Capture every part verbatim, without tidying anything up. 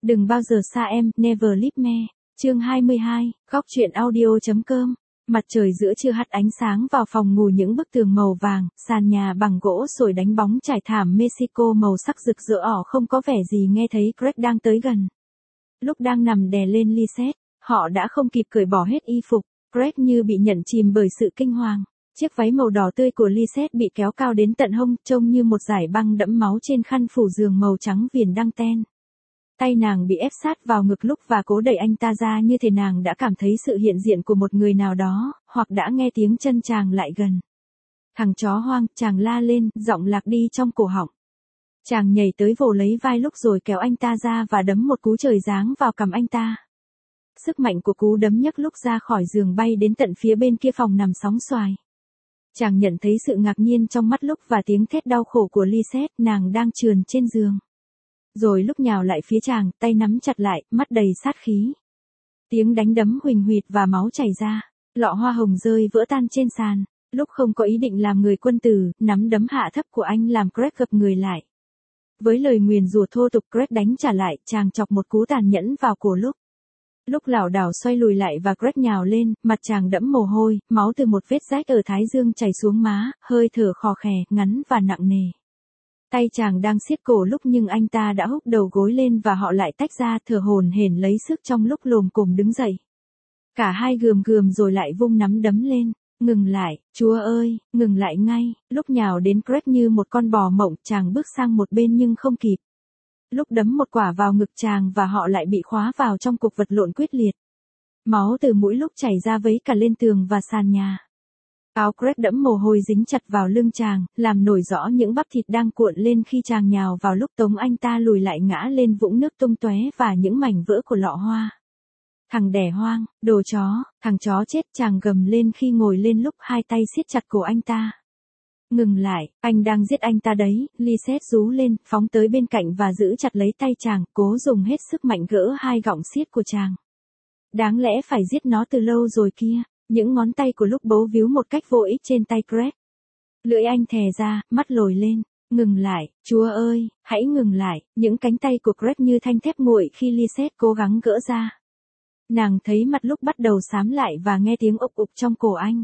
Đừng bao giờ xa em, Never Leave Me. Chương hai mươi hai, góc truyện audio.com. Mặt trời giữa trưa hắt ánh sáng vào phòng ngủ, những bức tường màu vàng, sàn nhà bằng gỗ sồi đánh bóng trải thảm Mexico màu sắc rực rỡ ỏ không có vẻ gì nghe thấy Greg đang tới gần. Lúc đang nằm đè lên Lisette, họ đã không kịp cởi bỏ hết y phục, Greg như bị nhận chìm bởi sự kinh hoàng. Chiếc váy màu đỏ tươi của Lisette bị kéo cao đến tận hông, trông như một dải băng đẫm máu trên khăn phủ giường màu trắng viền đăng ten. Tay nàng bị ép sát vào ngực lúc và cố đẩy anh ta ra, như thể nàng đã cảm thấy sự hiện diện của một người nào đó, hoặc đã nghe tiếng chân chàng lại gần. Thằng chó hoang, chàng la lên, giọng lạc đi trong cổ họng. Chàng nhảy tới vồ lấy vai lúc rồi kéo anh ta ra và đấm một cú trời giáng vào cằm anh ta. Sức mạnh của cú đấm nhấc lúc ra khỏi giường bay đến tận phía bên kia phòng nằm sóng xoài. Chàng nhận thấy sự ngạc nhiên trong mắt lúc và tiếng thét đau khổ của Lisette, nàng đang trườn trên giường. Rồi lúc nhào lại phía chàng, tay nắm chặt lại, mắt đầy sát khí. Tiếng đánh đấm huỳnh huỵch và máu chảy ra, lọ hoa hồng rơi vỡ tan trên sàn. Lúc không có ý định làm người quân tử, nắm đấm hạ thấp của anh làm Greg gập người lại. Với lời nguyền rủa thô tục, Greg đánh trả lại, chàng chọc một cú tàn nhẫn vào cổ lúc. Lúc lảo đảo xoay lùi lại và Greg nhào lên, mặt chàng đẫm mồ hôi, máu từ một vết rách ở thái dương chảy xuống má, hơi thở khò khè, ngắn và nặng nề. Tay chàng đang siết cổ lúc nhưng anh ta đã húc đầu gối lên và họ lại tách ra, thở hổn hển lấy sức trong lúc lồm cồm đứng dậy. Cả hai gườm gườm rồi lại vung nắm đấm lên. Ngừng lại, Chúa ơi, ngừng lại ngay. Lúc nhào đến Greg như một con bò mộng, chàng bước sang một bên nhưng không kịp. Lúc đấm một quả vào ngực chàng và họ lại bị khóa vào trong cuộc vật lộn quyết liệt. Máu từ mũi lúc chảy ra vấy cả lên tường và sàn nhà. Áo Greg đẫm mồ hôi dính chặt vào lưng chàng, làm nổi rõ những bắp thịt đang cuộn lên khi chàng nhào vào lúc tống anh ta lùi lại ngã lên vũng nước tung tóe và những mảnh vỡ của lọ hoa. Thằng đẻ hoang, đồ chó, thằng chó chết, chàng gầm lên khi ngồi lên lúc hai tay siết chặt cổ anh ta. Ngừng lại, anh đang giết anh ta đấy, Lisette rú lên, phóng tới bên cạnh và giữ chặt lấy tay chàng, cố dùng hết sức mạnh gỡ hai gọng xiết của chàng. Đáng lẽ phải giết nó từ lâu rồi kia. Những ngón tay của lúc bấu víu một cách vô ích trên tay Greg. Lưỡi anh thè ra, mắt lồi lên. Ngừng lại, Chúa ơi, hãy ngừng lại. Những cánh tay của Greg như thanh thép nguội khi Lisette cố gắng gỡ ra. Nàng thấy mặt lúc bắt đầu xám lại và nghe tiếng ục ục trong cổ anh.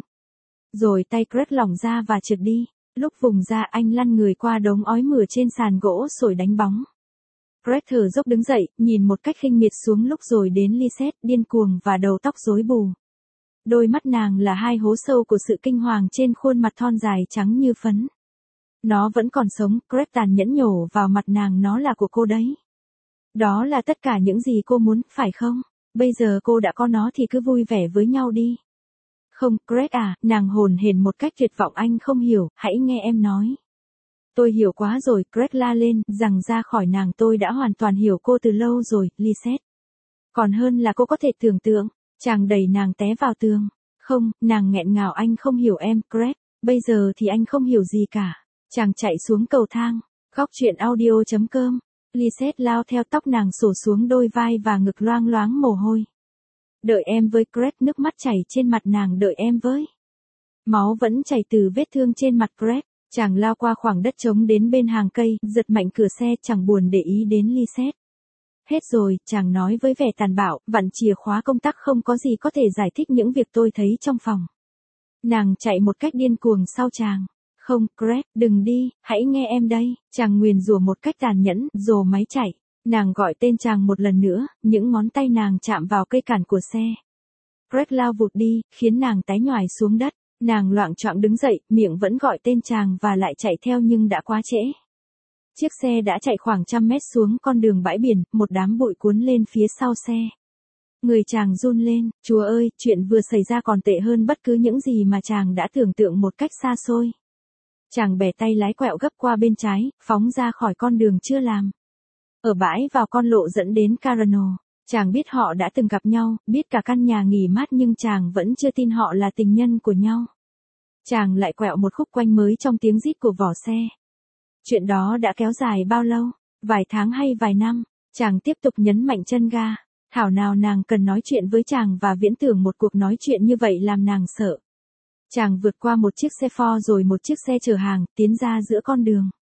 Rồi tay Greg lỏng ra và trượt đi. Lúc vùng ra, anh lăn người qua đống ói mửa trên sàn gỗ sồi đánh bóng. Greg thở dốc đứng dậy, nhìn một cách khinh miệt xuống lúc rồi đến Lisette, điên cuồng và đầu tóc rối bù. Đôi mắt nàng là hai hố sâu của sự kinh hoàng trên khuôn mặt thon dài trắng như phấn. Nó vẫn còn sống, Greg tàn nhẫn nhổ vào mặt nàng, nó là của cô đấy. Đó là tất cả những gì cô muốn, phải không? Bây giờ cô đã có nó thì cứ vui vẻ với nhau đi. Không, Greg à, nàng hồn hển một cách tuyệt vọng, anh không hiểu, hãy nghe em nói. Tôi hiểu quá rồi, Greg la lên, rằng ra khỏi nàng, tôi đã hoàn toàn hiểu cô từ lâu rồi, Lisette. Còn hơn là cô có thể tưởng tượng. Chàng đẩy nàng té vào tường. Không, nàng nghẹn ngào, anh không hiểu em, Greg. Bây giờ thì anh không hiểu gì cả. Chàng chạy xuống cầu thang. Góc truyện audio.com. Lisette lao theo tóc nàng xổ xuống đôi vai và ngực loang loáng mồ hôi. Đợi em với, Greg, nước mắt chảy trên mặt nàng, đợi em với. Máu vẫn chảy từ vết thương trên mặt Greg. Chàng lao qua khoảng đất trống đến bên hàng cây, giật mạnh cửa xe, chẳng buồn để ý đến Lisette. Hết rồi, chàng nói với vẻ tàn bạo, vặn chìa khóa công tắc, không có gì có thể giải thích những việc tôi thấy trong phòng. Nàng chạy một cách điên cuồng sau chàng. Không, Greg, đừng đi, hãy nghe em đây. Chàng nguyền rủa một cách tàn nhẫn, rồ máy chạy. Nàng gọi tên chàng một lần nữa, những ngón tay nàng chạm vào cây cản của xe. Greg lao vụt đi, khiến nàng té nhoài xuống đất. Nàng loạng choạng đứng dậy, miệng vẫn gọi tên chàng và lại chạy theo nhưng đã quá trễ. Chiếc xe đã chạy khoảng trăm mét xuống con đường bãi biển, một đám bụi cuốn lên phía sau xe. Người chàng run lên, Chúa ơi, chuyện vừa xảy ra còn tệ hơn bất cứ những gì mà chàng đã tưởng tượng một cách xa xôi. Chàng bẻ tay lái quẹo gấp qua bên trái, phóng ra khỏi con đường chưa làm. Ở bãi vào con lộ dẫn đến Carano, chàng biết họ đã từng gặp nhau, biết cả căn nhà nghỉ mát nhưng chàng vẫn chưa tin họ là tình nhân của nhau. Chàng lại quẹo một khúc quanh mới trong tiếng rít của vỏ xe. Chuyện đó đã kéo dài bao lâu? Vài tháng hay vài năm? Chàng tiếp tục nhấn mạnh chân ga. Thảo nào nàng cần nói chuyện với chàng và viễn tưởng một cuộc nói chuyện như vậy làm nàng sợ. Chàng vượt qua một chiếc xe Ford rồi một chiếc xe chở hàng, tiến ra giữa con đường.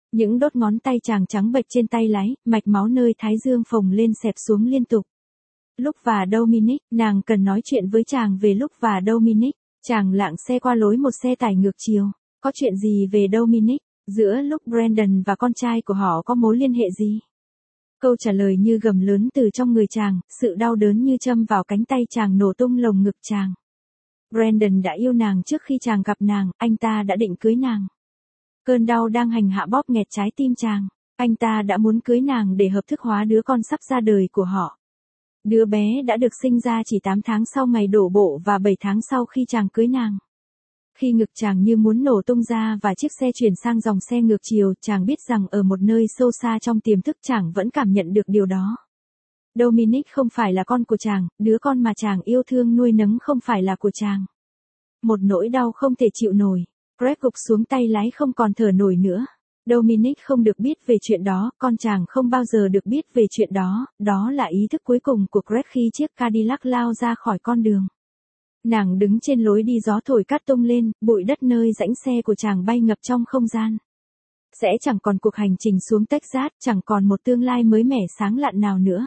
Những đốt ngón tay chàng trắng bệch trên tay lái, mạch máu nơi thái dương phồng lên xẹp xuống liên tục. Luke và Dominic, nàng cần nói chuyện với chàng về Luke và Dominic. Chàng lạng xe qua lối một xe tải ngược chiều. Có chuyện gì về Dominic? Giữa Luke Brandon và con trai của họ có mối liên hệ gì? Câu trả lời như gầm lớn từ trong người chàng, sự đau đớn như châm vào cánh tay chàng nổ tung lồng ngực chàng. Brandon đã yêu nàng trước khi chàng gặp nàng, anh ta đã định cưới nàng. Cơn đau đang hành hạ bóp nghẹt trái tim chàng. Anh ta đã muốn cưới nàng để hợp thức hóa đứa con sắp ra đời của họ. Đứa bé đã được sinh ra chỉ tám tháng sau ngày đổ bộ và bảy tháng sau khi chàng cưới nàng. Khi ngực chàng như muốn nổ tung ra và chiếc xe chuyển sang dòng xe ngược chiều, chàng biết rằng ở một nơi sâu xa trong tiềm thức chàng vẫn cảm nhận được điều đó. Dominic không phải là con của chàng, đứa con mà chàng yêu thương nuôi nấng không phải là của chàng. Một nỗi đau không thể chịu nổi. Greg gục xuống tay lái không còn thở nổi nữa. Dominic không được biết về chuyện đó, con chàng không bao giờ được biết về chuyện đó, đó là ý thức cuối cùng của Greg khi chiếc Cadillac lao ra khỏi con đường. Nàng đứng trên lối đi, gió thổi cát tung lên, bụi đất nơi rãnh xe của chàng bay ngập trong không gian. Sẽ chẳng còn cuộc hành trình xuống Texas, chẳng còn một tương lai mới mẻ sáng lạn nào nữa.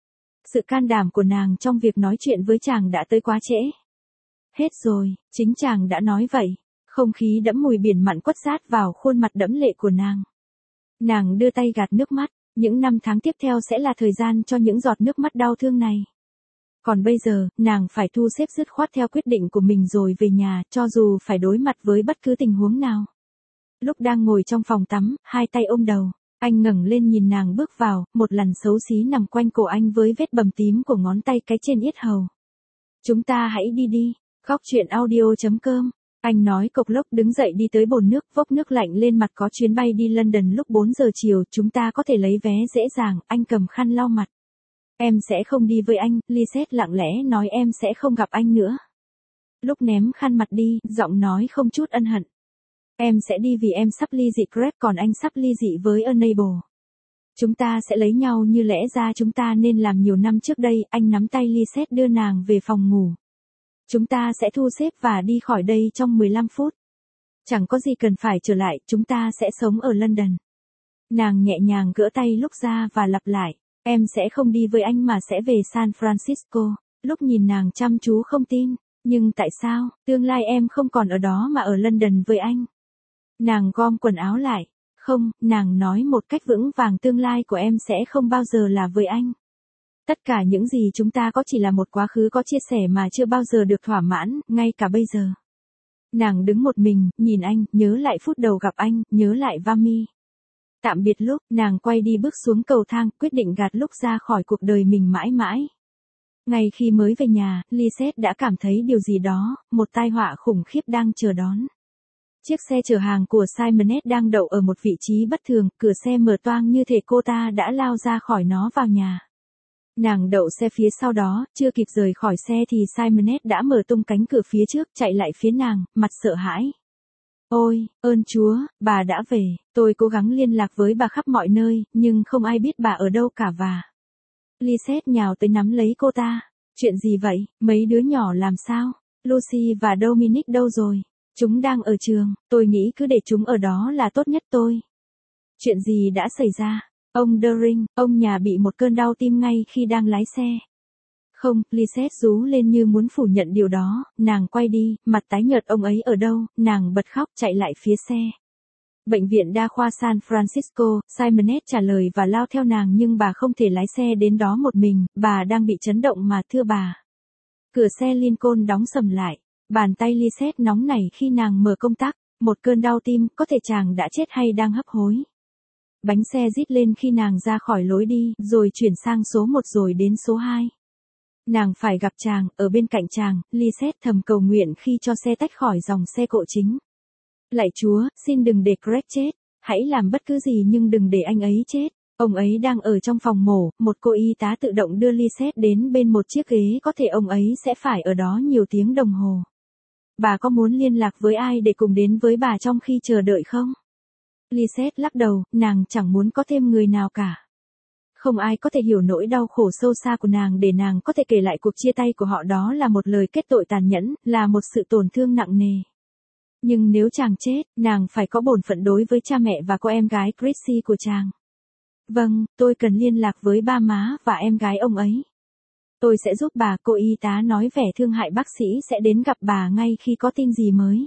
Sự can đảm của nàng trong việc nói chuyện với chàng đã tới quá trễ. Hết rồi, chính chàng đã nói vậy. Không khí đẫm mùi biển mặn quất sát vào khuôn mặt đẫm lệ của nàng. Nàng đưa tay gạt nước mắt, những năm tháng tiếp theo sẽ là thời gian cho những giọt nước mắt đau thương này. Còn bây giờ, nàng phải thu xếp dứt khoát theo quyết định của mình rồi về nhà, cho dù phải đối mặt với bất cứ tình huống nào. Lúc đang ngồi trong phòng tắm, hai tay ôm đầu, anh ngẩng lên nhìn nàng bước vào, một làn xấu xí nằm quanh cổ anh với vết bầm tím của ngón tay cái trên yết hầu. Chúng ta hãy đi đi, góc truyện audio chấm com. Anh nói cộc lốc đứng dậy đi tới bồn nước, vốc nước lạnh lên mặt. Có chuyến bay đi London lúc bốn giờ chiều, chúng ta có thể lấy vé dễ dàng. Anh cầm khăn lau mặt. Em sẽ không đi với anh, Lisette lặng lẽ nói, em sẽ không gặp anh nữa. Lúc ném khăn mặt đi, giọng nói không chút ân hận. Em sẽ đi vì em sắp ly dị Greg, còn anh sắp ly dị với Unable. Chúng ta sẽ lấy nhau như lẽ ra chúng ta nên làm nhiều năm trước đây. Anh nắm tay Lisette đưa nàng về phòng ngủ. Chúng ta sẽ thu xếp và đi khỏi đây trong mười lăm phút. Chẳng có gì cần phải trở lại, chúng ta sẽ sống ở London. Nàng nhẹ nhàng gỡ tay lúc ra và lặp lại. Em sẽ không đi với anh mà sẽ về San Francisco. Lúc nhìn nàng chăm chú không tin. Nhưng tại sao, tương lai em không còn ở đó mà ở London với anh? Nàng gom quần áo lại. Không, nàng nói một cách vững vàng, tương lai của em sẽ không bao giờ là với anh. Tất cả những gì chúng ta có chỉ là một quá khứ có chia sẻ mà chưa bao giờ được thỏa mãn, ngay cả bây giờ. Nàng đứng một mình, nhìn anh, nhớ lại phút đầu gặp anh, nhớ lại Vami. Tạm biệt lúc, nàng quay đi bước xuống cầu thang, quyết định gạt lúc ra khỏi cuộc đời mình mãi mãi. Ngay khi mới về nhà, Lisette đã cảm thấy điều gì đó, một tai họa khủng khiếp đang chờ đón. Chiếc xe chở hàng của Simonet đang đậu ở một vị trí bất thường, cửa xe mở toang như thể cô ta đã lao ra khỏi nó vào nhà. Nàng đậu xe phía sau đó, chưa kịp rời khỏi xe thì Simonet đã mở tung cánh cửa phía trước, chạy lại phía nàng, mặt sợ hãi. Ôi, ơn Chúa, bà đã về, tôi cố gắng liên lạc với bà khắp mọi nơi, nhưng không ai biết bà ở đâu cả và... Lisette nhào tới nắm lấy cô ta. Chuyện gì vậy, mấy đứa nhỏ làm sao? Lucy và Dominic đâu rồi? Chúng đang ở trường, tôi nghĩ cứ để chúng ở đó là tốt nhất tôi. Chuyện gì đã xảy ra? Ông Deering, ông nhà bị một cơn đau tim ngay khi đang lái xe. Không, Lisette rú lên như muốn phủ nhận điều đó, nàng quay đi, mặt tái nhợt. Ông ấy ở đâu? Nàng bật khóc chạy lại phía xe. Bệnh viện đa khoa San Francisco, Simonet trả lời và lao theo nàng, nhưng bà không thể lái xe đến đó một mình, bà đang bị chấn động mà thưa bà. Cửa xe Lincoln đóng sầm lại, bàn tay Lisette nóng nảy khi nàng mở công tắc, một cơn đau tim, có thể chàng đã chết hay đang hấp hối. Bánh xe rít lên khi nàng ra khỏi lối đi, rồi chuyển sang số một rồi đến số hai. Nàng phải gặp chàng, ở bên cạnh chàng, Lisette thầm cầu nguyện khi cho xe tách khỏi dòng xe cộ chính. Lạy Chúa, xin đừng để Greg chết, hãy làm bất cứ gì nhưng đừng để anh ấy chết. Ông ấy đang ở trong phòng mổ, một cô y tá tự động đưa Lisette đến bên một chiếc ghế, có thể ông ấy sẽ phải ở đó nhiều tiếng đồng hồ. Bà có muốn liên lạc với ai để cùng đến với bà trong khi chờ đợi không? Lisette lắc đầu, nàng chẳng muốn có thêm người nào cả. Không ai có thể hiểu nỗi đau khổ sâu xa của nàng để nàng có thể kể lại cuộc chia tay của họ, đó là một lời kết tội tàn nhẫn, là một sự tổn thương nặng nề. Nhưng nếu chàng chết, nàng phải có bổn phận đối với cha mẹ và cô em gái Chrissy của chàng. Vâng, tôi cần liên lạc với ba má và em gái ông ấy. Tôi sẽ giúp bà, cô y tá nói vẻ thương hại. Bác sĩ sẽ đến gặp bà ngay khi có tin gì mới.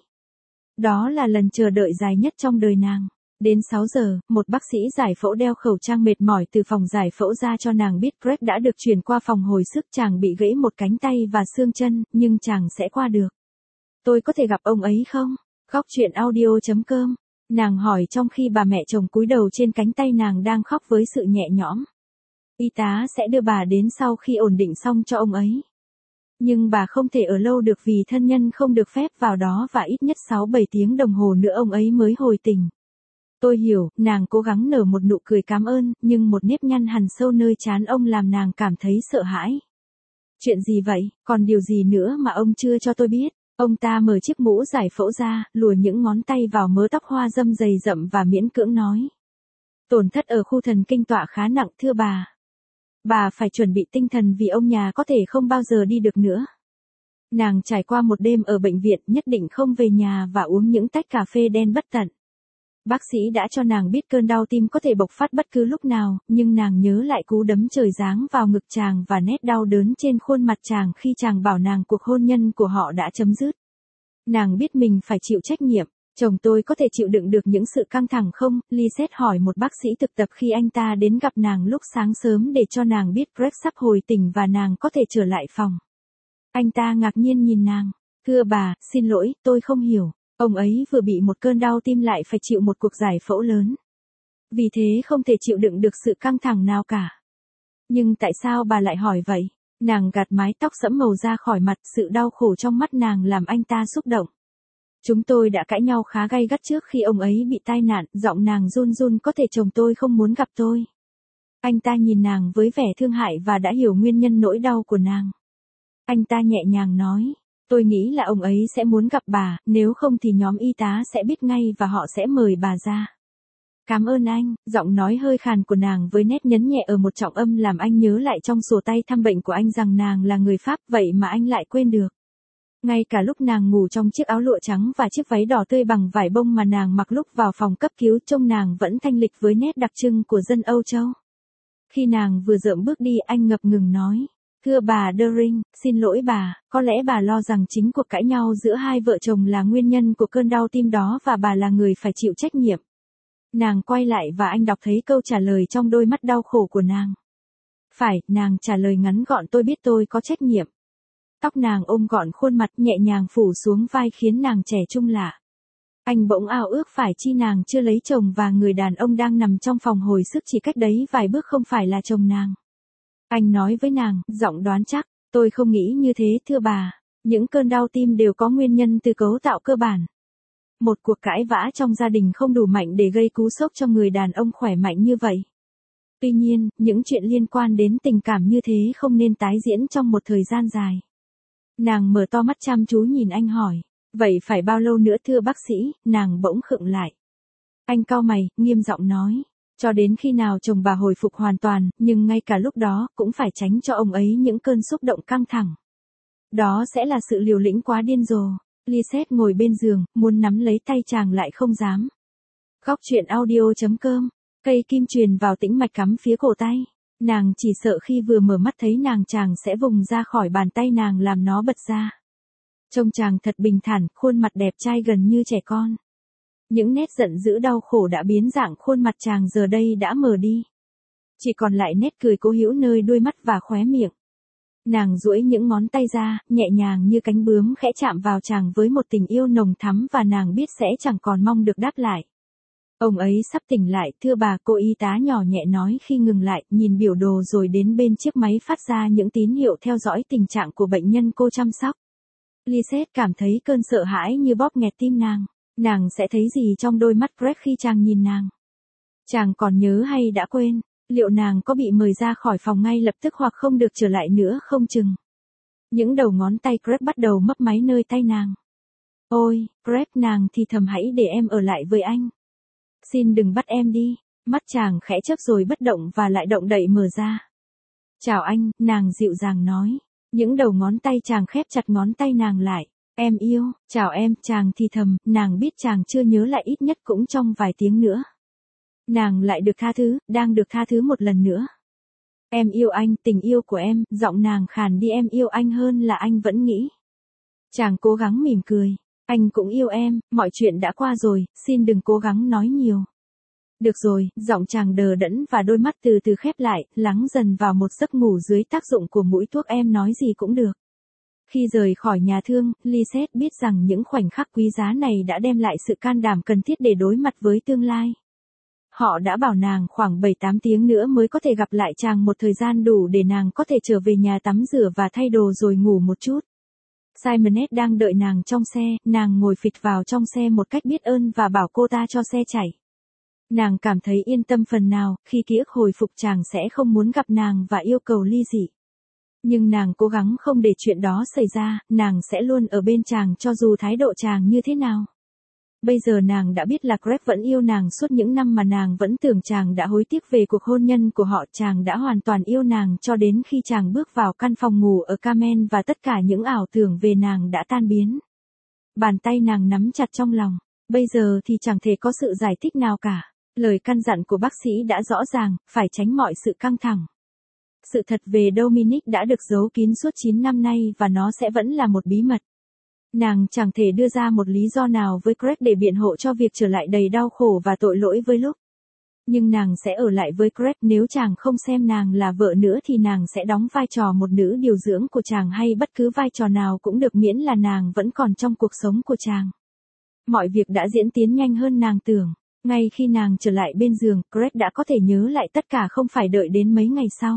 Đó là lần chờ đợi dài nhất trong đời nàng. Đến sáu giờ, một bác sĩ giải phẫu đeo khẩu trang mệt mỏi từ phòng giải phẫu ra cho nàng biết Greg đã được chuyển qua phòng hồi sức. Chàng bị gãy một cánh tay và xương chân, nhưng chàng sẽ qua được. Tôi có thể gặp ông ấy không? Khóc chuyện audio chấm com. Nàng hỏi trong khi bà mẹ chồng cúi đầu trên cánh tay nàng đang khóc với sự nhẹ nhõm. Y tá sẽ đưa bà đến sau khi ổn định xong cho ông ấy. Nhưng bà không thể ở lâu được vì thân nhân không được phép vào đó và ít nhất sáu bảy tiếng đồng hồ nữa ông ấy mới hồi tỉnh. Tôi hiểu, nàng cố gắng nở một nụ cười cảm ơn, nhưng một nếp nhăn hằn sâu nơi trán ông làm nàng cảm thấy sợ hãi. Chuyện gì vậy, còn điều gì nữa mà ông chưa cho tôi biết? Ông ta mở chiếc mũ giải phẫu ra, lùa những ngón tay vào mớ tóc hoa râm dày rậm và miễn cưỡng nói. Tổn thất ở khu thần kinh tọa khá nặng thưa bà. Bà phải chuẩn bị tinh thần vì ông nhà có thể không bao giờ đi được nữa. Nàng trải qua một đêm ở bệnh viện, nhất định không về nhà và uống những tách cà phê đen bất tận. Bác sĩ đã cho nàng biết cơn đau tim có thể bộc phát bất cứ lúc nào, nhưng nàng nhớ lại cú đấm trời giáng vào ngực chàng và nét đau đớn trên khuôn mặt chàng khi chàng bảo nàng cuộc hôn nhân của họ đã chấm dứt. Nàng biết mình phải chịu trách nhiệm. Chồng tôi có thể chịu đựng được những sự căng thẳng không? Lisette hỏi một bác sĩ thực tập khi anh ta đến gặp nàng lúc sáng sớm để cho nàng biết Greg sắp hồi tỉnh và nàng có thể trở lại phòng. Anh ta ngạc nhiên nhìn nàng. Thưa bà, xin lỗi, tôi không hiểu. Ông ấy vừa bị một cơn đau tim lại phải chịu một cuộc giải phẫu lớn. Vì thế không thể chịu đựng được sự căng thẳng nào cả. Nhưng tại sao bà lại hỏi vậy? Nàng gạt mái tóc sẫm màu ra khỏi mặt, sự đau khổ trong mắt nàng làm anh ta xúc động. Chúng tôi đã cãi nhau khá gay gắt trước khi ông ấy bị tai nạn, giọng nàng run run. Có thể chồng tôi không muốn gặp tôi. Anh ta nhìn nàng với vẻ thương hại và đã hiểu nguyên nhân nỗi đau của nàng. Anh ta nhẹ nhàng nói, tôi nghĩ là ông ấy sẽ muốn gặp bà, nếu không thì nhóm y tá sẽ biết ngay và họ sẽ mời bà ra. Cảm ơn anh, giọng nói hơi khàn của nàng với nét nhấn nhẹ ở một trọng âm làm anh nhớ lại trong sổ tay thăm bệnh của anh rằng nàng là người Pháp, vậy mà anh lại quên được. Ngay cả lúc nàng ngủ trong chiếc áo lụa trắng và chiếc váy đỏ tươi bằng vải bông mà nàng mặc lúc vào phòng cấp cứu, trông nàng vẫn thanh lịch với nét đặc trưng của dân Âu Châu. Khi nàng vừa dợm bước đi, anh ngập ngừng nói, thưa bà Dering, xin lỗi bà, có lẽ bà lo rằng chính cuộc cãi nhau giữa hai vợ chồng là nguyên nhân của cơn đau tim đó và bà là người phải chịu trách nhiệm. Nàng quay lại và anh đọc thấy câu trả lời trong đôi mắt đau khổ của nàng. Phải, nàng trả lời ngắn gọn, tôi biết tôi có trách nhiệm. Tóc nàng ôm gọn khuôn mặt nhẹ nhàng phủ xuống vai khiến nàng trẻ trung lạ. Anh bỗng ao ước phải chi nàng chưa lấy chồng và người đàn ông đang nằm trong phòng hồi sức chỉ cách đấy vài bước không phải là chồng nàng. Anh nói với nàng, giọng đoán chắc, tôi không nghĩ như thế thưa bà, những cơn đau tim đều có nguyên nhân từ cấu tạo cơ bản. Một cuộc cãi vã trong gia đình không đủ mạnh để gây cú sốc cho người đàn ông khỏe mạnh như vậy. Tuy nhiên, những chuyện liên quan đến tình cảm như thế không nên tái diễn trong một thời gian dài. Nàng mở to mắt chăm chú nhìn anh hỏi, vậy phải bao lâu nữa thưa bác sĩ? Nàng bỗng khựng lại. Anh cau mày, nghiêm giọng nói, cho đến khi nào chồng bà hồi phục hoàn toàn, nhưng ngay cả lúc đó cũng phải tránh cho ông ấy những cơn xúc động căng thẳng. Đó sẽ là sự liều lĩnh quá điên rồ. Lisette ngồi bên giường, muốn nắm lấy tay chàng lại không dám. Khóc chuyện audio chấm com, cây kim truyền vào tĩnh mạch cắm phía cổ tay. Nàng chỉ sợ khi vừa mở mắt thấy nàng chàng sẽ vùng ra khỏi bàn tay nàng làm nó bật ra. Trông chàng thật bình thản, khuôn mặt đẹp trai gần như trẻ con. Những nét giận dữ đau khổ đã biến dạng, khuôn mặt chàng giờ đây đã mờ đi. Chỉ còn lại nét cười cố hữu nơi đuôi mắt và khóe miệng. Nàng duỗi những ngón tay ra, nhẹ nhàng như cánh bướm khẽ chạm vào chàng với một tình yêu nồng thắm và nàng biết sẽ chẳng còn mong được đáp lại. Ông ấy sắp tỉnh lại, thưa bà, cô y tá nhỏ nhẹ nói khi ngừng lại, nhìn biểu đồ rồi đến bên chiếc máy phát ra những tín hiệu theo dõi tình trạng của bệnh nhân cô chăm sóc. Lisette cảm thấy cơn sợ hãi như bóp nghẹt tim nàng. Nàng sẽ thấy gì trong đôi mắt Greg khi chàng nhìn nàng? Chàng còn nhớ hay đã quên? Liệu nàng có bị mời ra khỏi phòng ngay lập tức hoặc không được trở lại nữa không chừng? Những đầu ngón tay Greg bắt đầu mấp máy nơi tay nàng. Ôi, Greg, nàng thì thầm, hãy để em ở lại với anh. Xin đừng bắt em đi. Mắt chàng khẽ chớp rồi bất động và lại động đậy mở ra. Chào anh, nàng dịu dàng nói. Những đầu ngón tay chàng khép chặt ngón tay nàng lại. Em yêu, chào em, chàng thì thầm, nàng biết chàng chưa nhớ lại ít nhất cũng trong vài tiếng nữa. Nàng lại được tha thứ, đang được tha thứ một lần nữa. Em yêu anh, tình yêu của em, giọng nàng khàn đi, em yêu anh hơn là anh vẫn nghĩ. Chàng cố gắng mỉm cười. Anh cũng yêu em, mọi chuyện đã qua rồi, xin đừng cố gắng nói nhiều. Được rồi, giọng chàng đờ đẫn và đôi mắt từ từ khép lại, lắng dần vào một giấc ngủ dưới tác dụng của mũi thuốc, em nói gì cũng được. Khi rời khỏi nhà thương, Lisette biết rằng những khoảnh khắc quý giá này đã đem lại sự can đảm cần thiết để đối mặt với tương lai. Họ đã bảo nàng khoảng bảy tám tiếng nữa mới có thể gặp lại chàng, một thời gian đủ để nàng có thể trở về nhà tắm rửa và thay đồ rồi ngủ một chút. Simonette đang đợi nàng trong xe, nàng ngồi phịch vào trong xe một cách biết ơn và bảo cô ta cho xe chạy. Nàng cảm thấy yên tâm phần nào, khi ký ức hồi phục chàng sẽ không muốn gặp nàng và yêu cầu ly dị. Nhưng nàng cố gắng không để chuyện đó xảy ra, nàng sẽ luôn ở bên chàng cho dù thái độ chàng như thế nào. Bây giờ nàng đã biết là Greg vẫn yêu nàng suốt những năm mà nàng vẫn tưởng chàng đã hối tiếc về cuộc hôn nhân của họ. Chàng đã hoàn toàn yêu nàng cho đến khi chàng bước vào căn phòng ngủ ở Carmen và tất cả những ảo tưởng về nàng đã tan biến. Bàn tay nàng nắm chặt trong lòng. Bây giờ thì chẳng thể có sự giải thích nào cả. Lời căn dặn của bác sĩ đã rõ ràng, phải tránh mọi sự căng thẳng. Sự thật về Dominic đã được giấu kín suốt chín năm nay và nó sẽ vẫn là một bí mật. Nàng chẳng thể đưa ra một lý do nào với Greg để biện hộ cho việc trở lại đầy đau khổ và tội lỗi với Luke. Nhưng nàng sẽ ở lại với Greg, nếu chàng không xem nàng là vợ nữa thì nàng sẽ đóng vai trò một nữ điều dưỡng của chàng hay bất cứ vai trò nào cũng được miễn là nàng vẫn còn trong cuộc sống của chàng. Mọi việc đã diễn tiến nhanh hơn nàng tưởng. Ngay khi nàng trở lại bên giường, Greg đã có thể nhớ lại tất cả, không phải đợi đến mấy ngày sau.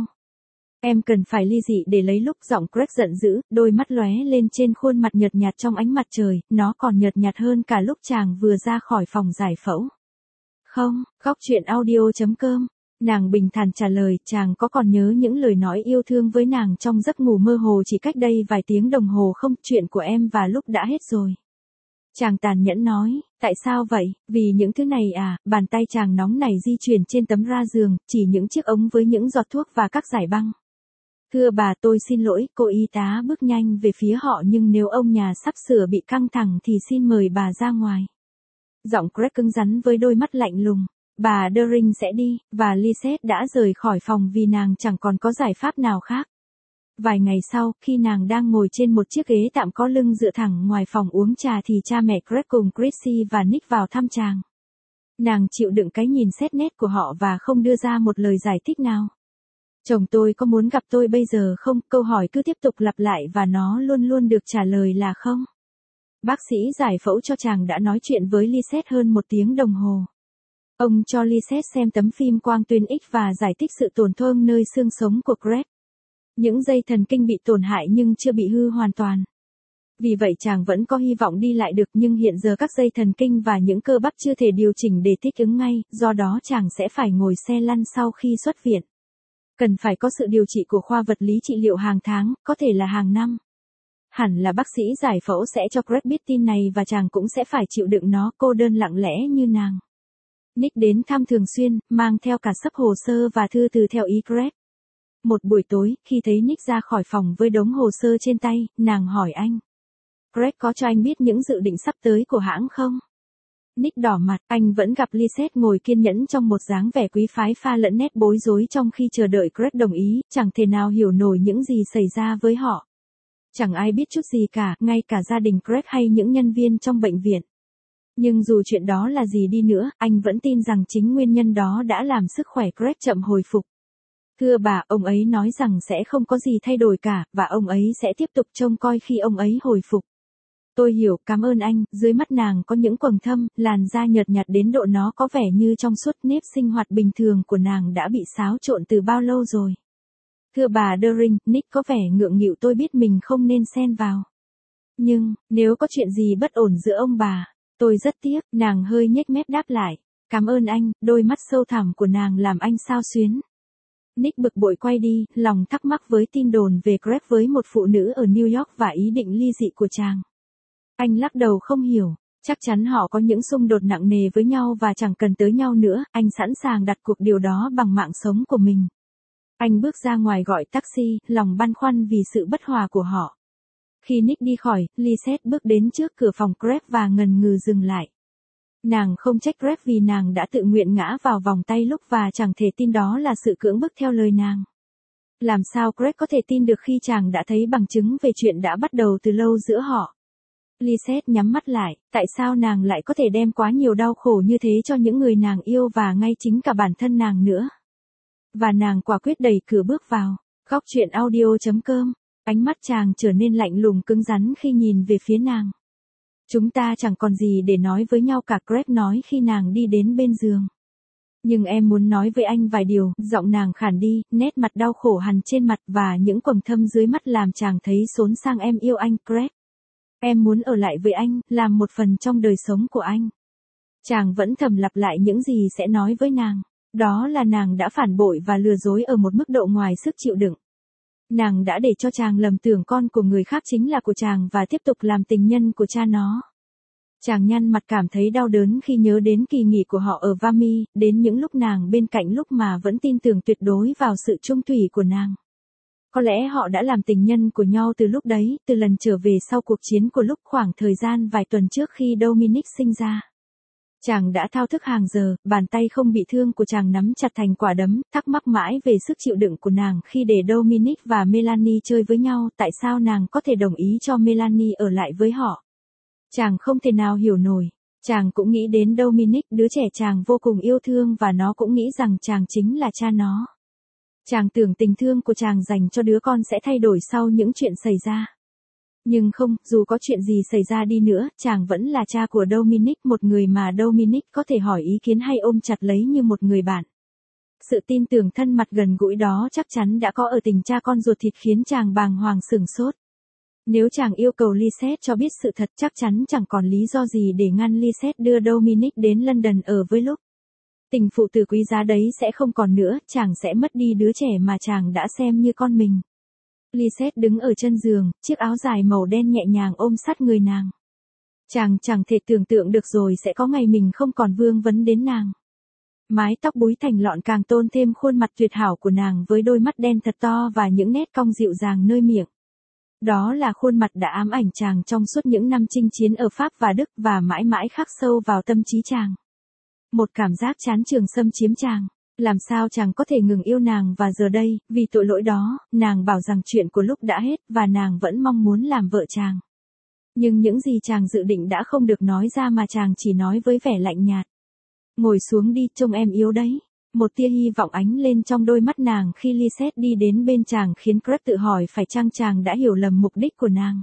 Em cần phải ly dị để lấy Luke, giọng Greg giận dữ, đôi mắt lóe lên trên khuôn mặt nhợt nhạt trong ánh mặt trời, nó còn nhợt nhạt hơn cả lúc chàng vừa ra khỏi phòng giải phẫu. Không, Góc Chuyện Audio chấm com. Nàng bình thản trả lời, chàng có còn nhớ những lời nói yêu thương với nàng trong giấc ngủ mơ hồ chỉ cách đây vài tiếng đồng hồ không? Chuyện của em và Luke đã hết rồi. Chàng tàn nhẫn nói, tại sao vậy? Vì những thứ này à? Bàn tay chàng nóng nảy di chuyển trên tấm ra giường, chỉ những chiếc ống với những giọt thuốc và các giải băng. Thưa bà, tôi xin lỗi, cô y tá bước nhanh về phía họ, nhưng nếu ông nhà sắp sửa bị căng thẳng thì xin mời bà ra ngoài. Giọng Greg cứng rắn với đôi mắt lạnh lùng. Bà Deering sẽ đi, và Lisette đã rời khỏi phòng vì nàng chẳng còn có giải pháp nào khác. Vài ngày sau, khi nàng đang ngồi trên một chiếc ghế tạm có lưng dựa thẳng ngoài phòng uống trà thì cha mẹ Greg cùng Chrissy và Nick vào thăm chàng. Nàng chịu đựng cái nhìn xét nét của họ và không đưa ra một lời giải thích nào. Chồng tôi có muốn gặp tôi bây giờ không? Câu hỏi cứ tiếp tục lặp lại và nó luôn luôn được trả lời là không. Bác sĩ giải phẫu cho chàng đã nói chuyện với Lisette hơn một tiếng đồng hồ. Ông cho Lisette xem tấm phim quang tuyến X và giải thích sự tổn thương nơi xương sống của Greg. Những dây thần kinh bị tổn hại nhưng chưa bị hư hoàn toàn. Vì vậy chàng vẫn có hy vọng đi lại được, nhưng hiện giờ các dây thần kinh và những cơ bắp chưa thể điều chỉnh để thích ứng ngay, do đó chàng sẽ phải ngồi xe lăn sau khi xuất viện. Cần phải có sự điều trị của khoa vật lý trị liệu hàng tháng, có thể là hàng năm. Hẳn là bác sĩ giải phẫu sẽ cho Greg biết tin này và chàng cũng sẽ phải chịu đựng nó, cô đơn lặng lẽ như nàng. Nick đến thăm thường xuyên, mang theo cả sấp hồ sơ và thư từ theo ý Greg. Một buổi tối, khi thấy Nick ra khỏi phòng với đống hồ sơ trên tay, nàng hỏi anh. Greg có cho anh biết những dự định sắp tới của hãng không? Nick đỏ mặt, anh vẫn gặp Lisette ngồi kiên nhẫn trong một dáng vẻ quý phái pha lẫn nét bối rối trong khi chờ đợi Greg đồng ý, chẳng thể nào hiểu nổi những gì xảy ra với họ. Chẳng ai biết chút gì cả, ngay cả gia đình Greg hay những nhân viên trong bệnh viện. Nhưng dù chuyện đó là gì đi nữa, anh vẫn tin rằng chính nguyên nhân đó đã làm sức khỏe Greg chậm hồi phục. Thưa bà, ông ấy nói rằng sẽ không có gì thay đổi cả, và ông ấy sẽ tiếp tục trông coi khi ông ấy hồi phục. Tôi hiểu, cảm ơn anh. Dưới mắt nàng có những quầng thâm, làn da nhợt nhạt đến độ nó có vẻ như trong suốt, nếp sinh hoạt bình thường của nàng đã bị xáo trộn từ bao lâu rồi. Thưa bà Deering, Nick có vẻ ngượng nghịu, tôi biết mình không nên xen vào. Nhưng, nếu có chuyện gì bất ổn giữa ông bà, tôi rất tiếc, nàng hơi nhếch mép đáp lại. Cảm ơn anh, đôi mắt sâu thẳm của nàng làm anh xao xuyến. Nick bực bội quay đi, lòng thắc mắc với tin đồn về Greg với một phụ nữ ở New York và ý định ly dị của chàng. Anh lắc đầu không hiểu, chắc chắn họ có những xung đột nặng nề với nhau và chẳng cần tới nhau nữa, anh sẵn sàng đặt cuộc điều đó bằng mạng sống của mình. Anh bước ra ngoài gọi taxi, lòng băn khoăn vì sự bất hòa của họ. Khi Nick đi khỏi, Lisette bước đến trước cửa phòng Greg và ngần ngừ dừng lại. Nàng không trách Greg vì nàng đã tự nguyện ngã vào vòng tay lúc và chẳng thể tin đó là sự cưỡng bức theo lời nàng. Làm sao Greg có thể tin được khi chàng đã thấy bằng chứng về chuyện đã bắt đầu từ lâu giữa họ? Lisette nhắm mắt lại, tại sao nàng lại có thể đem quá nhiều đau khổ như thế cho những người nàng yêu và ngay chính cả bản thân nàng nữa? Và nàng quả quyết đẩy cửa bước vào. Góc truyện audio chấm com. Ánh mắt chàng trở nên lạnh lùng cứng rắn khi nhìn về phía nàng. Chúng ta chẳng còn gì để nói với nhau cả, Greg nói khi nàng đi đến bên giường. Nhưng em muốn nói với anh vài điều, giọng nàng khản đi, nét mặt đau khổ hằn trên mặt và những quầng thâm dưới mắt làm chàng thấy xốn sang. Em yêu anh, Greg. Em muốn ở lại với anh, làm một phần trong đời sống của anh. Chàng vẫn thầm lặp lại những gì sẽ nói với nàng. Đó là nàng đã phản bội và lừa dối ở một mức độ ngoài sức chịu đựng. Nàng đã để cho chàng lầm tưởng con của người khác chính là của chàng và tiếp tục làm tình nhân của cha nó. Chàng nhăn mặt cảm thấy đau đớn khi nhớ đến kỳ nghỉ của họ ở Vimy, đến những lúc nàng bên cạnh lúc mà vẫn tin tưởng tuyệt đối vào sự trung thủy của nàng. Có lẽ họ đã làm tình nhân của nhau từ lúc đấy, từ lần trở về sau cuộc chiến của lúc khoảng thời gian vài tuần trước khi Dominic sinh ra. Chàng đã thao thức hàng giờ, bàn tay không bị thương của chàng nắm chặt thành quả đấm, thắc mắc mãi về sức chịu đựng của nàng khi để Dominic và Melanie chơi với nhau, tại sao nàng có thể đồng ý cho Melanie ở lại với họ. Chàng không thể nào hiểu nổi. Chàng cũng nghĩ đến Dominic, đứa trẻ chàng vô cùng yêu thương và nó cũng nghĩ rằng chàng chính là cha nó. Chàng tưởng tình thương của chàng dành cho đứa con sẽ thay đổi sau những chuyện xảy ra. Nhưng không, dù có chuyện gì xảy ra đi nữa, chàng vẫn là cha của Dominic, một người mà Dominic có thể hỏi ý kiến hay ôm chặt lấy như một người bạn. Sự tin tưởng thân mật gần gũi đó chắc chắn đã có ở tình cha con ruột thịt khiến chàng bàng hoàng sửng sốt. Nếu chàng yêu cầu Lisette cho biết sự thật chắc chắn chẳng còn lý do gì để ngăn Lisette đưa Dominic đến London ở với lúc. Tình phụ tử quý giá đấy sẽ không còn nữa, chàng sẽ mất đi đứa trẻ mà chàng đã xem như con mình. Lisette đứng ở chân giường, chiếc áo dài màu đen nhẹ nhàng ôm sát người nàng. Chàng chẳng thể tưởng tượng được rồi sẽ có ngày mình không còn vương vấn đến nàng. Mái tóc búi thành lọn càng tôn thêm khuôn mặt tuyệt hảo của nàng với đôi mắt đen thật to và những nét cong dịu dàng nơi miệng. Đó là khuôn mặt đã ám ảnh chàng trong suốt những năm chinh chiến ở Pháp và Đức và mãi mãi khắc sâu vào tâm trí chàng. Một cảm giác chán chường xâm chiếm chàng. Làm sao chàng có thể ngừng yêu nàng và giờ đây, vì tội lỗi đó, nàng bảo rằng chuyện của lúc đã hết và nàng vẫn mong muốn làm vợ chàng. Nhưng những gì chàng dự định đã không được nói ra mà chàng chỉ nói với vẻ lạnh nhạt. Ngồi xuống đi, trông em yếu đấy. Một tia hy vọng ánh lên trong đôi mắt nàng khi Lisette đi đến bên chàng khiến Greg tự hỏi phải chăng chàng đã hiểu lầm mục đích của nàng.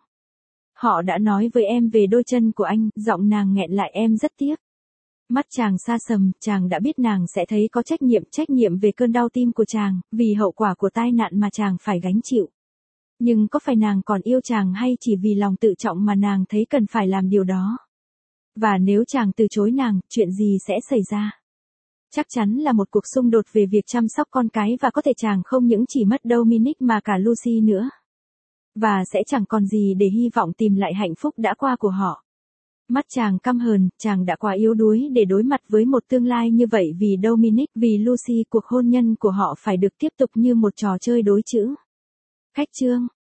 Họ đã nói với em về đôi chân của anh, giọng nàng nghẹn lại, em rất tiếc. Mắt chàng xa sầm, chàng đã biết nàng sẽ thấy có trách nhiệm, trách nhiệm về cơn đau tim của chàng, vì hậu quả của tai nạn mà chàng phải gánh chịu. Nhưng có phải nàng còn yêu chàng hay chỉ vì lòng tự trọng mà nàng thấy cần phải làm điều đó? Và nếu chàng từ chối nàng, chuyện gì sẽ xảy ra? Chắc chắn là một cuộc xung đột về việc chăm sóc con cái và có thể chàng không những chỉ mất Dominic mà cả Lucy nữa. Và sẽ chẳng còn gì để hy vọng tìm lại hạnh phúc đã qua của họ. Mắt chàng căm hờn, chàng đã quá yếu đuối để đối mặt với một tương lai như vậy vì Dominic, vì Lucy, cuộc hôn nhân của họ phải được tiếp tục như một trò chơi đối chữ. Khách chương